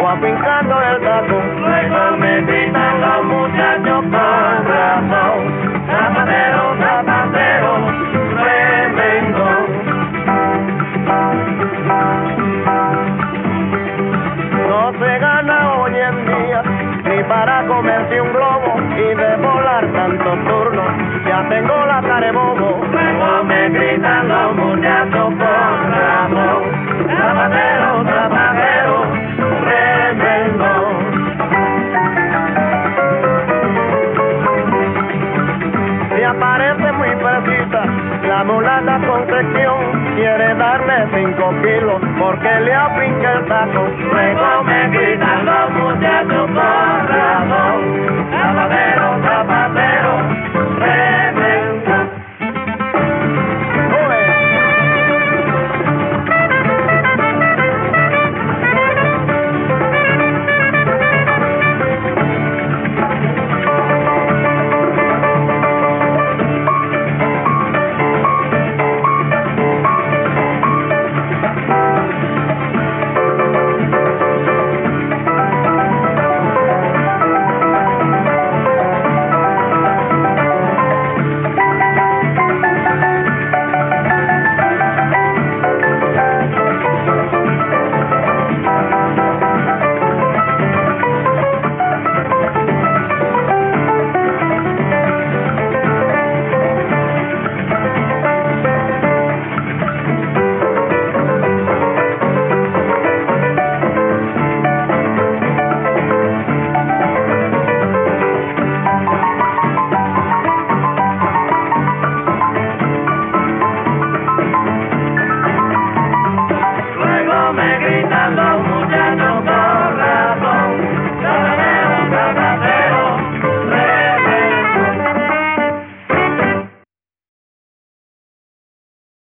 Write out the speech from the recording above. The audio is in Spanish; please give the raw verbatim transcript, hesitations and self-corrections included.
llevo afincando el taco. Luego me gritan los muchachos con razón. Zapatero, zapatero, tremendo. No se gana hoy en día ni para comerse un globo y de volar tantos turnos. Ya tengo la cara de bobo. Luego me gritan los muchachos con razón. Zapatero, zapatero, tremendo. Y aparece muy precisa la mulata Concepción. Quiere darme cinco kilos porque le afinque el taco. Luego me gritan los muchachos con